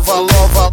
лова, лова.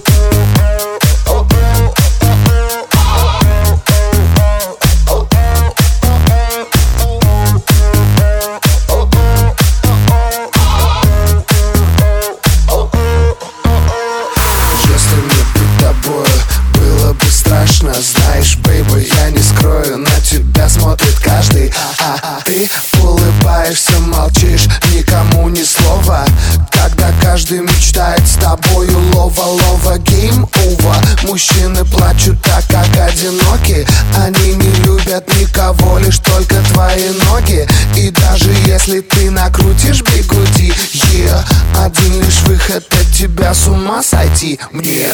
Если мне быть тобою было бы страшно, знаешь, бейби, я не скрою, на тебя смотрит каждый. Ты улыбаешься, молчишь, никому ни слова, когда каждый мечтает с тобою. Лова, лова, гейм over. Мужчины плачут так, как одиноки. Они не любят никого, лишь только твои ноги. И даже если ты накрутишь бигуди, один лишь выход от тебя с ума сойти мне.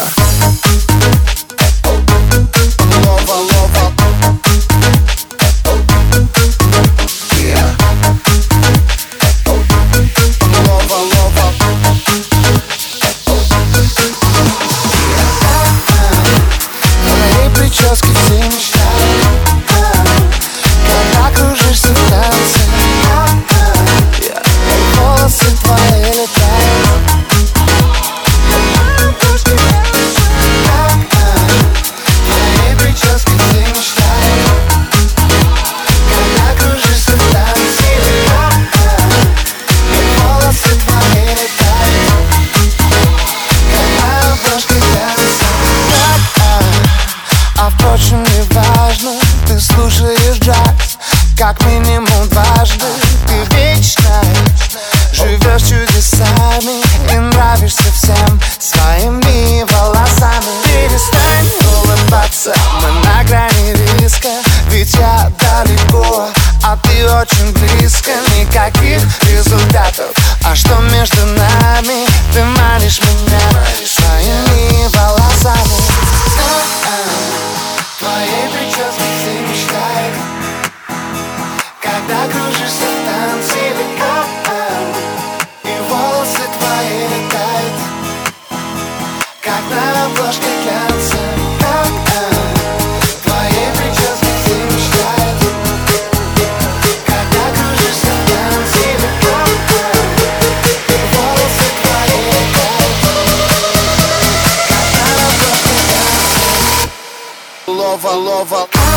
Лова, лова. Лова, лова. Твоей прически все мечтают, когда кружишься в танце. Волосы твои летают. Твоей прически все мечтают, когда кружишься в танце. Волосы твои летают, когда обложки глянца. А впрочем, не важно, ты слушаешь джаз как минимум дважды. Ты вечно живешь чудесами и нравишься всем своими волосами. Перестань улыбаться, мы на грани риска, ведь я далеко, а ты очень близко. Никаких результатов, а что между нами? Ты манишь меня своими волосами. Твоей прически все мечтают, когда кружишься в танце. И волосы твои летают, как на обложке глянца. Твоей прически все мечтают, когда кружишься в танце. И волосы твои летают, как на обложке глянца. Лова, лова.